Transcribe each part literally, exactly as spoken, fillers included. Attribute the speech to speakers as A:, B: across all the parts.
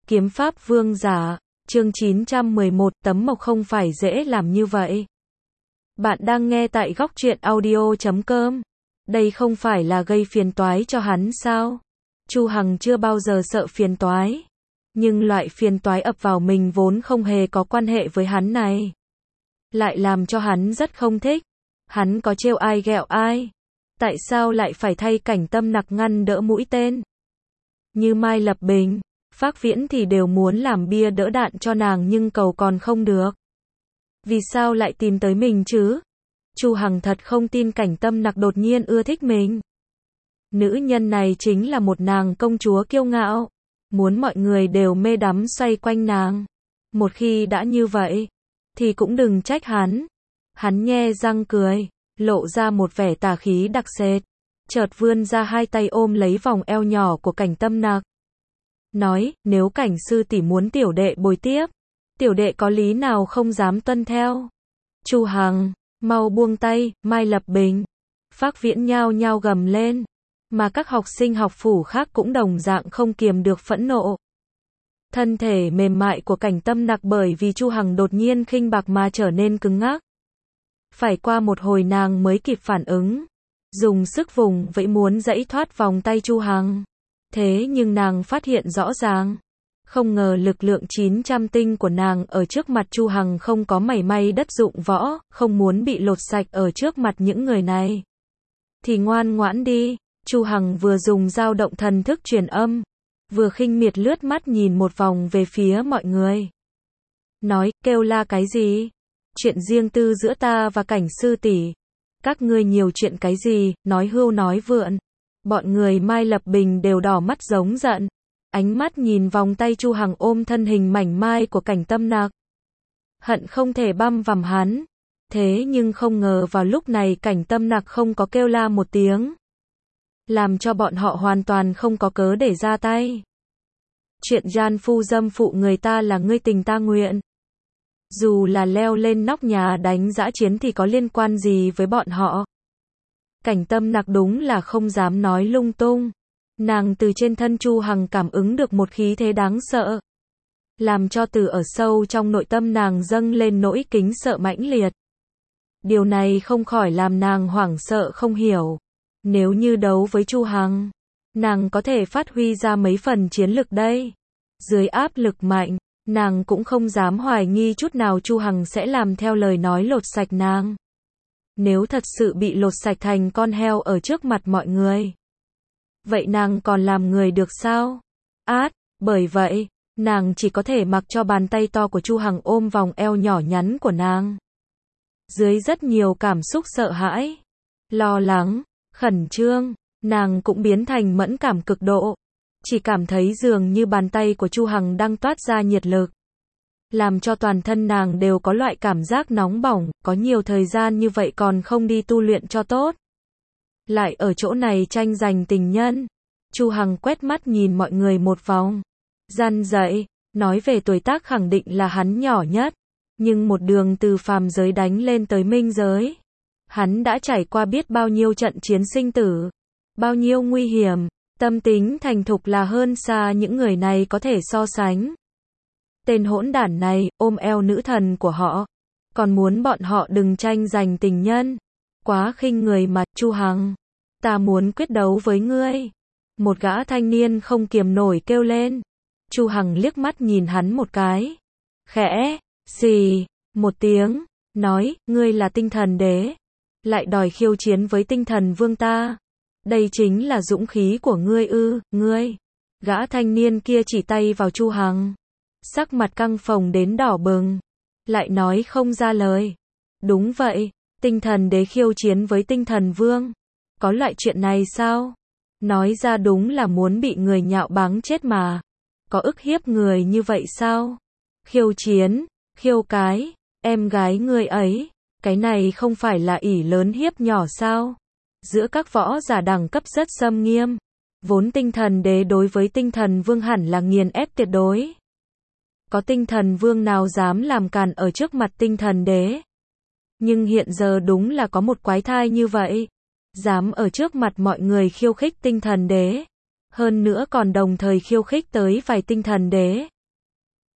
A: Kiếm pháp vương giả, chương chín trăm mười một, tấm mộc không phải dễ làm như vậy. Bạn đang nghe tại góc truyện audio chấm com. Đây không phải là gây phiền toái cho hắn sao? Chu Hằng chưa bao giờ sợ phiền toái. Nhưng loại phiền toái ập vào mình vốn không hề có quan hệ với hắn này. Lại làm cho hắn rất không thích. Hắn có trêu ai ghẹo ai? Tại sao lại phải thay Cảnh Tâm Nặc ngăn đỡ mũi tên? Như Mai Lập Bình, Phác Viễn thì đều muốn làm bia đỡ đạn cho nàng nhưng cầu còn không được. Vì sao lại tìm tới mình chứ? Chu Hằng thật không tin Cảnh Tâm Nặc đột nhiên ưa thích mình. Nữ nhân này chính là một nàng công chúa kiêu ngạo, muốn mọi người đều mê đắm xoay quanh nàng. Một khi đã như vậy, thì cũng đừng trách hắn. Hắn nhe răng cười, lộ ra một vẻ tà khí đặc sệt, chợt vươn ra hai tay ôm lấy vòng eo nhỏ của Cảnh Tâm Nặc. Nói, nếu Cảnh sư tỷ muốn tiểu đệ bồi tiếp, tiểu đệ có lý nào không dám tuân theo. Chu Hằng, mau buông tay. Mai Lập Bình, Phác Viễn nhao nhao gầm lên, mà các học sinh học phủ khác cũng đồng dạng không kiềm được phẫn nộ. Thân thể mềm mại của Cảnh Tâm Nặc bởi vì Chu Hằng đột nhiên khinh bạc mà trở nên cứng ngắc. Phải qua một hồi nàng mới kịp phản ứng, dùng sức vùng vẫy muốn giãy thoát vòng tay Chu Hằng. Thế nhưng nàng phát hiện rõ ràng, không ngờ lực lượng chín trăm tinh của nàng ở trước mặt Chu Hằng không có mảy may đất dụng võ, không muốn bị lột sạch ở trước mặt những người này. Thì ngoan ngoãn đi. Chu Hằng vừa dùng dao động thần thức truyền âm, vừa khinh miệt lướt mắt nhìn một vòng về phía mọi người. Nói, kêu la cái gì? Chuyện riêng tư giữa ta và Cảnh sư tỷ. Các ngươi nhiều chuyện cái gì, nói hưu nói vượn. Bọn người Mai Lập Bình đều đỏ mắt giống giận. Ánh mắt nhìn vòng tay Chu Hằng ôm thân hình mảnh mai của Cảnh Tâm Nặc. Hận không thể băm vằm hắn. Thế nhưng không ngờ vào lúc này Cảnh Tâm Nặc không có kêu la một tiếng, làm cho bọn họ hoàn toàn không có cớ để ra tay. Chuyện gian phu dâm phụ người ta là ngươi tình ta nguyện. Dù là leo lên nóc nhà đánh dã chiến thì có liên quan gì với bọn họ. Cảnh Tâm Nặc đúng là không dám nói lung tung. Nàng từ trên thân Chu Hằng cảm ứng được một khí thế đáng sợ, làm cho từ ở sâu trong nội tâm nàng dâng lên nỗi kính sợ mãnh liệt. Điều này không khỏi làm nàng hoảng sợ không hiểu. Nếu như đấu với Chu Hằng, nàng có thể phát huy ra mấy phần chiến lực đây. Dưới áp lực mạnh, nàng cũng không dám hoài nghi chút nào Chu Hằng sẽ làm theo lời nói lột sạch nàng. Nếu thật sự bị lột sạch thành con heo ở trước mặt mọi người, vậy nàng còn làm người được sao? Át, bởi vậy, nàng chỉ có thể mặc cho bàn tay to của Chu Hằng ôm vòng eo nhỏ nhắn của nàng. Dưới rất nhiều cảm xúc sợ hãi, lo lắng, khẩn trương, nàng cũng biến thành mẫn cảm cực độ. Chỉ cảm thấy dường như bàn tay của Chu Hằng đang toát ra nhiệt lực, làm cho toàn thân nàng đều có loại cảm giác nóng bỏng. Có nhiều thời gian như vậy còn không đi tu luyện cho tốt, lại ở chỗ này tranh giành tình nhân. Chu Hằng quét mắt nhìn mọi người một vòng, răn dạy, nói về tuổi tác khẳng định là hắn nhỏ nhất, nhưng một đường từ phàm giới đánh lên tới minh giới, hắn đã trải qua biết bao nhiêu trận chiến sinh tử, bao nhiêu nguy hiểm. Tâm tính thành thục là hơn xa những người này có thể so sánh. Tên hỗn đản này ôm eo nữ thần của họ, còn muốn bọn họ đừng tranh giành tình nhân. Quá khinh người mà. Chu Hằng, ta muốn quyết đấu với ngươi. Một gã thanh niên không kiềm nổi kêu lên. Chu Hằng liếc mắt nhìn hắn một cái, khẽ xì một tiếng, nói, ngươi là tinh thần đế, lại đòi khiêu chiến với tinh thần vương ta. Đây chính là dũng khí của ngươi ư? Ngươi? Gã thanh niên kia chỉ tay vào Chu Hằng, sắc mặt căng phồng đến đỏ bừng, lại nói không ra lời. Đúng vậy, tinh thần đế khiêu chiến với tinh thần vương, có loại chuyện này sao? Nói ra đúng là muốn bị người nhạo báng chết mà. Có ức hiếp người như vậy sao? Khiêu chiến, khiêu cái, em gái ngươi ấy, cái này không phải là ỷ lớn hiếp nhỏ sao? Giữa các võ giả đẳng cấp rất xâm nghiêm, vốn tinh thần đế đối với tinh thần vương hẳn là nghiền ép tuyệt đối. Có tinh thần vương nào dám làm càn ở trước mặt tinh thần đế? Nhưng hiện giờ đúng là có một quái thai như vậy, dám ở trước mặt mọi người khiêu khích tinh thần đế, hơn nữa còn đồng thời khiêu khích tới vài tinh thần đế.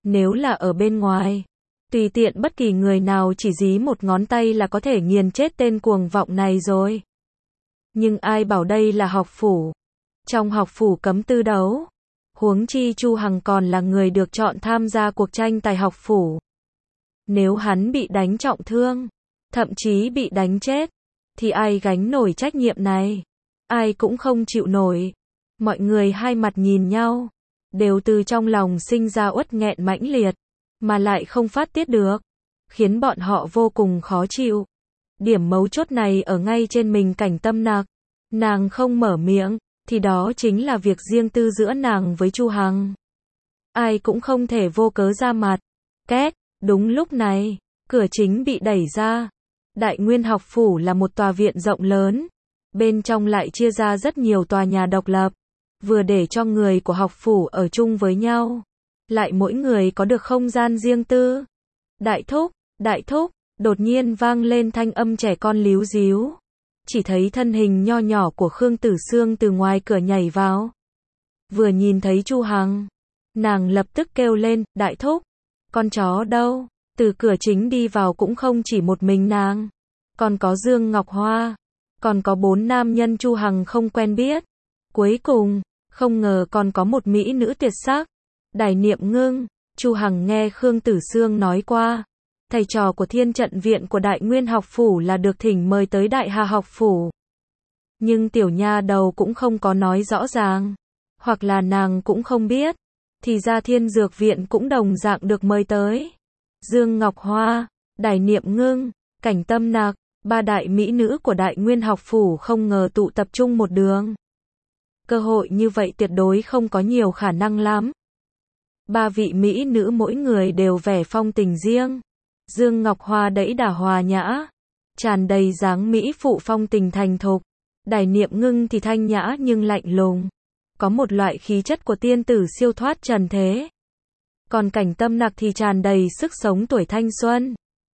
A: Nếu là ở bên ngoài, tùy tiện bất kỳ người nào chỉ dí một ngón tay là có thể nghiền chết tên cuồng vọng này rồi. Nhưng ai bảo đây là học phủ? Trong học phủ cấm tư đấu. Huống chi Chu Hằng còn là người được chọn tham gia cuộc tranh tài học phủ. Nếu hắn bị đánh trọng thương, thậm chí bị đánh chết, thì ai gánh nổi trách nhiệm này? Ai cũng không chịu nổi. Mọi người hai mặt nhìn nhau, đều từ trong lòng sinh ra uất nghẹn mãnh liệt, mà lại không phát tiết được, khiến bọn họ vô cùng khó chịu. Điểm mấu chốt này ở ngay trên mình Cảnh Tâm Nặc. Nàng không mở miệng, thì đó chính là việc riêng tư giữa nàng với Chu Hằng. Ai cũng không thể vô cớ ra mặt. Két, đúng lúc này, cửa chính bị đẩy ra. Đại Nguyên học phủ là một tòa viện rộng lớn, bên trong lại chia ra rất nhiều tòa nhà độc lập, vừa để cho người của học phủ ở chung với nhau, lại mỗi người có được không gian riêng tư. Đại thúc, đại thúc, đột nhiên vang lên thanh âm trẻ con líu ríu. Chỉ thấy thân hình nho nhỏ của Khương Tử Sương từ ngoài cửa nhảy vào. Vừa nhìn thấy Chu Hằng, nàng lập tức kêu lên, đại thúc, con chó đâu? Từ cửa chính đi vào cũng không chỉ một mình nàng, còn có Dương Ngọc Hoa, còn có bốn nam nhân Chu Hằng không quen biết. Cuối cùng, không ngờ còn có một mỹ nữ tuyệt sắc, Đài Niệm Ngưng. Chu Hằng nghe Khương Tử Sương nói qua, thầy trò của Thiên Trận Viện của Đại Nguyên học phủ là được thỉnh mời tới Đại Hà học phủ. Nhưng tiểu nha đầu cũng không có nói rõ ràng, hoặc là nàng cũng không biết, thì ra Thiên Dược Viện cũng đồng dạng được mời tới. Dương Ngọc Hoa, Đài Niệm Ngưng, Cảnh Tâm Nặc, ba đại mỹ nữ của Đại Nguyên học phủ không ngờ tụ tập trung một đường. Cơ hội như vậy tuyệt đối không có nhiều khả năng lắm. Ba vị mỹ nữ mỗi người đều vẻ phong tình riêng. Dương Ngọc Hoa đẫy đà hòa nhã, tràn đầy dáng mỹ phụ phong tình thành thục. Đài Niệm Ngưng thì thanh nhã nhưng lạnh lùng, có một loại khí chất của tiên tử siêu thoát trần thế. Còn Cảnh Tâm Nặc thì tràn đầy sức sống tuổi thanh xuân.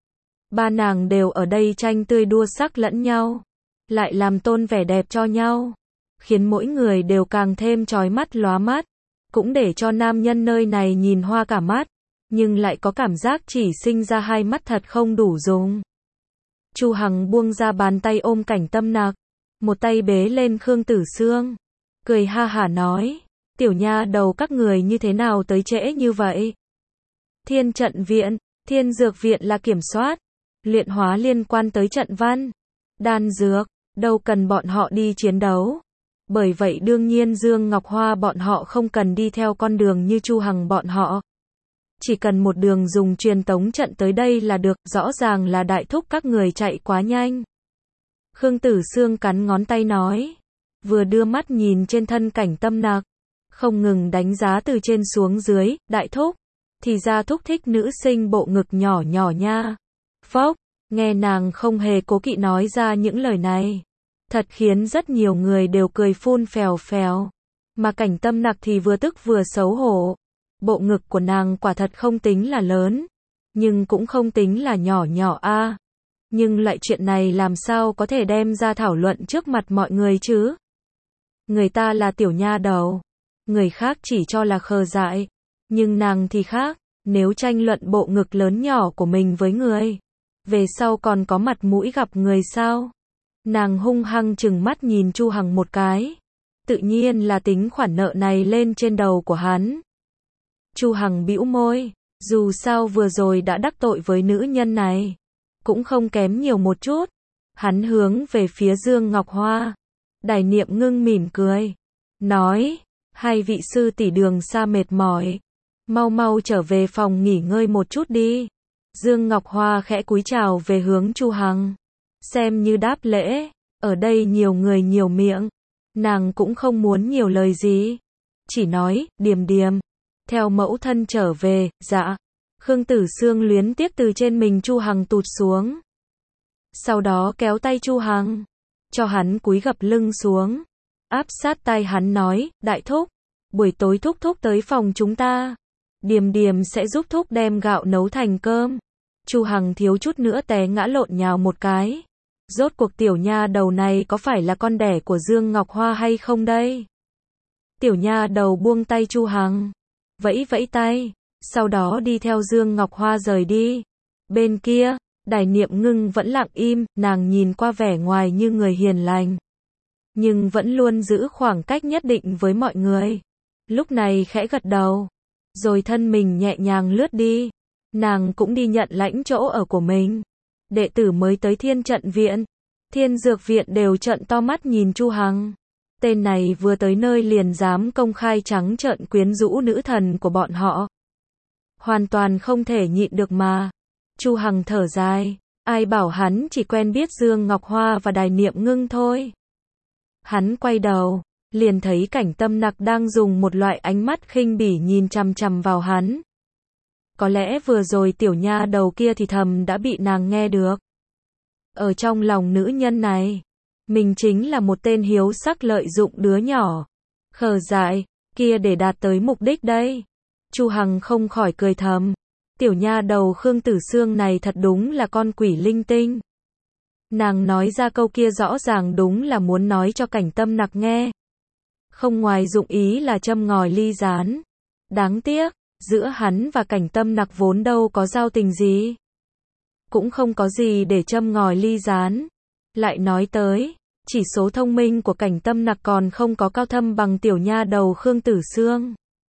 A: Ba nàng đều ở đây tranh tươi đua sắc lẫn nhau, lại làm tôn vẻ đẹp cho nhau, khiến mỗi người đều càng thêm chói mắt lóa mắt, cũng để cho nam nhân nơi này nhìn hoa cả mắt, nhưng lại có cảm giác chỉ sinh ra hai mắt thật không đủ dùng. Chu Hằng buông ra bàn tay ôm Cảnh Tâm Nặc, một tay bế lên Khương Tử Sương, cười ha hả nói, tiểu nha đầu các người như thế nào tới trễ như vậy? Thiên Trận Viện, Thiên Dược Viện là kiểm soát, luyện hóa liên quan tới trận văn, đan dược, đâu cần bọn họ đi chiến đấu. Bởi vậy đương nhiên Dương Ngọc Hoa bọn họ không cần đi theo con đường như Chu Hằng bọn họ. Chỉ cần một đường dùng truyền tống trận tới đây là được, rõ ràng là đại thúc các người chạy quá nhanh. Khương Tử Sương cắn ngón tay nói, vừa đưa mắt nhìn trên thân Cảnh Tâm Nặc, không ngừng đánh giá từ trên xuống dưới, đại thúc, thì ra thúc thích nữ sinh bộ ngực nhỏ nhỏ nha. Phốc, nghe nàng không hề cố kỵ nói ra những lời này, thật khiến rất nhiều người đều cười phun phèo phèo. Mà Cảnh Tâm Nặc thì vừa tức vừa xấu hổ. Bộ ngực của nàng quả thật không tính là lớn, nhưng cũng không tính là nhỏ nhỏ a. À. Nhưng loại chuyện này làm sao có thể đem ra thảo luận trước mặt mọi người chứ? Người ta là tiểu nha đầu, người khác chỉ cho là khờ dại, nhưng nàng thì khác, nếu tranh luận bộ ngực lớn nhỏ của mình với người, về sau còn có mặt mũi gặp người sao? Nàng hung hăng trừng mắt nhìn Chu Hằng một cái, tự nhiên là tính khoản nợ này lên trên đầu của hắn. Chu Hằng bĩu môi, dù sao vừa rồi đã đắc tội với nữ nhân này, cũng không kém nhiều một chút. Hắn hướng về phía Dương Ngọc Hoa, Đài Niệm Ngưng mỉm cười, nói, hai vị sư tỷ đường xa mệt mỏi, mau mau trở về phòng nghỉ ngơi một chút đi. Dương Ngọc Hoa khẽ cúi chào về hướng Chu Hằng, xem như đáp lễ, ở đây nhiều người nhiều miệng, nàng cũng không muốn nhiều lời gì, chỉ nói, Điềm Điềm, theo mẫu thân trở về, dạ. Khương Tử Sương luyến tiếc từ trên mình Chu Hằng tụt xuống, sau đó kéo tay Chu Hằng, cho hắn cúi gập lưng xuống, áp sát tai hắn nói, đại thúc, buổi tối thúc thúc tới phòng chúng ta, Điềm Điềm sẽ giúp thúc đem gạo nấu thành cơm. Chu Hằng thiếu chút nữa té ngã lộn nhào một cái. Rốt cuộc tiểu nha đầu này có phải là con đẻ của Dương Ngọc Hoa hay không đây? Tiểu nha đầu buông tay Chu Hằng, vẫy vẫy tay, sau đó đi theo Dương Ngọc Hoa rời đi. Bên kia, Đài Niệm Ngưng vẫn lặng im, nàng nhìn qua vẻ ngoài như người hiền lành, nhưng vẫn luôn giữ khoảng cách nhất định với mọi người. Lúc này khẽ gật đầu, rồi thân mình nhẹ nhàng lướt đi. Nàng cũng đi nhận lãnh chỗ ở của mình. Đệ tử mới tới Thiên Trận Viện, Thiên Dược Viện đều trợn to mắt nhìn Chu Hằng. Tên này vừa tới nơi liền dám công khai trắng trợn quyến rũ nữ thần của bọn họ. Hoàn toàn không thể nhịn được mà. Chu Hằng thở dài, ai bảo hắn chỉ quen biết Dương Ngọc Hoa và Đài Niệm Ngưng thôi. Hắn quay đầu, liền thấy Cảnh Tâm Nặc đang dùng một loại ánh mắt khinh bỉ nhìn chằm chằm vào hắn. Có lẽ vừa rồi tiểu nha đầu kia thì thầm đã bị nàng nghe được. Ở trong lòng nữ nhân này, mình chính là một tên hiếu sắc lợi dụng đứa nhỏ. Khờ dại, kia để đạt tới mục đích đây. Chu Hằng không khỏi cười thầm. Tiểu nha đầu Khương Tử Sương này thật đúng là con quỷ linh tinh. Nàng nói ra câu kia rõ ràng đúng là muốn nói cho Cảnh Tâm Nặc nghe. Không ngoài dụng ý là châm ngòi ly gián. Đáng tiếc, giữa hắn và Cảnh Tâm Nặc vốn đâu có giao tình gì. Cũng không có gì để châm ngòi ly gián. Lại nói tới, chỉ số thông minh của Cảnh Tâm Nặc còn không có cao thâm bằng tiểu nha đầu Khương Tử Sương.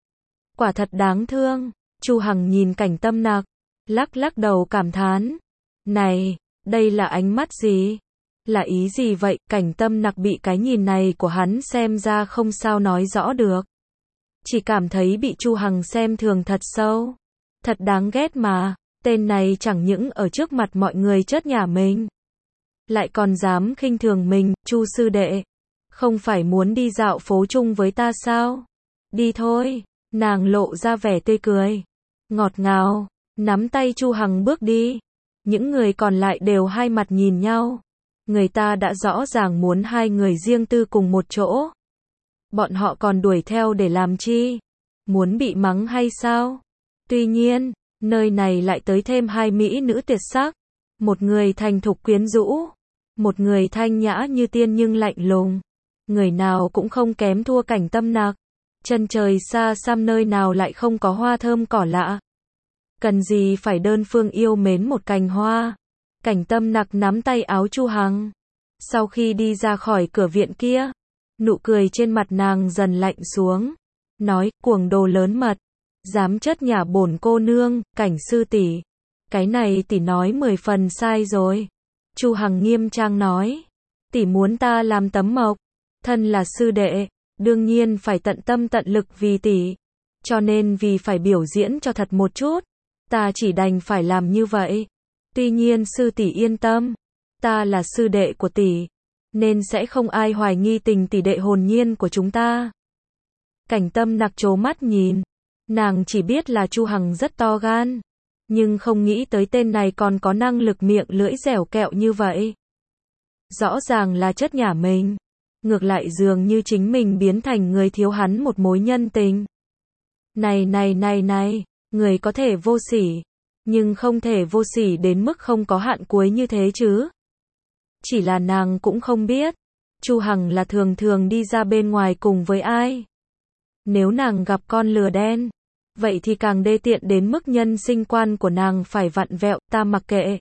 A: Quả thật đáng thương. Chu Hằng nhìn Cảnh Tâm Nặc, lắc lắc đầu cảm thán. Này, đây là ánh mắt gì? Là ý gì vậy? Cảnh Tâm Nặc bị cái nhìn này của hắn xem ra không sao nói rõ được. Chỉ cảm thấy bị Chu Hằng xem thường thật sâu. Thật đáng ghét mà, tên này chẳng những ở trước mặt mọi người chớt nhả mình, lại còn dám khinh thường mình. Chu sư đệ, không phải muốn đi dạo phố chung với ta sao? Đi thôi. Nàng lộ ra vẻ tươi cười, ngọt ngào, nắm tay Chu Hằng bước đi. Những người còn lại đều hai mặt nhìn nhau. Người ta đã rõ ràng muốn hai người riêng tư cùng một chỗ. Bọn họ còn đuổi theo để làm chi? Muốn bị mắng hay sao? Tuy nhiên, nơi này lại tới thêm hai mỹ nữ tuyệt sắc. Một người thành thục quyến rũ, một người thanh nhã như tiên nhưng lạnh lùng. Người nào cũng không kém thua Cảnh Tâm Nặc. Chân trời xa xăm nơi nào lại không có hoa thơm cỏ lạ. Cần gì phải đơn phương yêu mến một cành hoa. Cảnh Tâm Nặc nắm tay áo Chu Hằng. Sau khi đi ra khỏi cửa viện kia, nụ cười trên mặt nàng dần lạnh xuống. Nói, cuồng đồ lớn mật, dám chớt nhả bổn cô nương. Cảnh sư tỷ, cái này tỷ nói mười phần sai rồi. Chu Hằng nghiêm trang nói, tỷ muốn ta làm tấm mộc, thân là sư đệ, đương nhiên phải tận tâm tận lực vì tỷ. Cho nên vì phải biểu diễn cho thật một chút, ta chỉ đành phải làm như vậy. Tuy nhiên sư tỷ yên tâm, ta là sư đệ của tỷ, nên sẽ không ai hoài nghi tình tỷ đệ hồn nhiên của chúng ta. Cảnh Tâm Nặc trố mắt nhìn, nàng chỉ biết là Chu Hằng rất to gan, nhưng không nghĩ tới tên này còn có năng lực miệng lưỡi dẻo kẹo như vậy. Rõ ràng là chất nhả mình, ngược lại dường như chính mình biến thành người thiếu hắn một mối nhân tình. Này này này này, người có thể vô sỉ, nhưng không thể vô sỉ đến mức không có hạn cuối như thế chứ. Chỉ là nàng cũng không biết, Chu Hằng là thường thường đi ra bên ngoài cùng với ai. Nếu nàng gặp con lừa đen, vậy thì càng đê tiện đến mức nhân sinh quan của nàng phải vặn vẹo. Ta mặc kệ.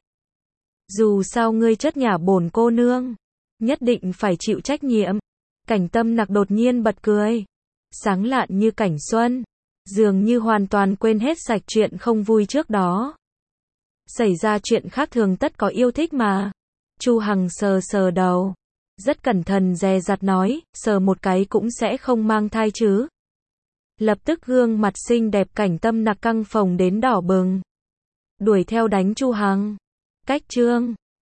A: Dù sao ngươi chất nhả bổn cô nương, nhất định phải chịu trách nhiệm. Cảnh Tâm Nặc đột nhiên bật cười, sáng lạn như cảnh xuân, dường như hoàn toàn quên hết sạch chuyện không vui trước đó. Xảy ra chuyện khác thường tất có yêu thích mà. Chu Hằng sờ sờ đầu, rất cẩn thận dè dặt nói, sờ một cái cũng sẽ không mang thai chứ. Lập tức gương mặt xinh đẹp Cảnh Tâm Nặc căng phồng đến đỏ bừng, đuổi theo đánh Chu Hằng. Cách chương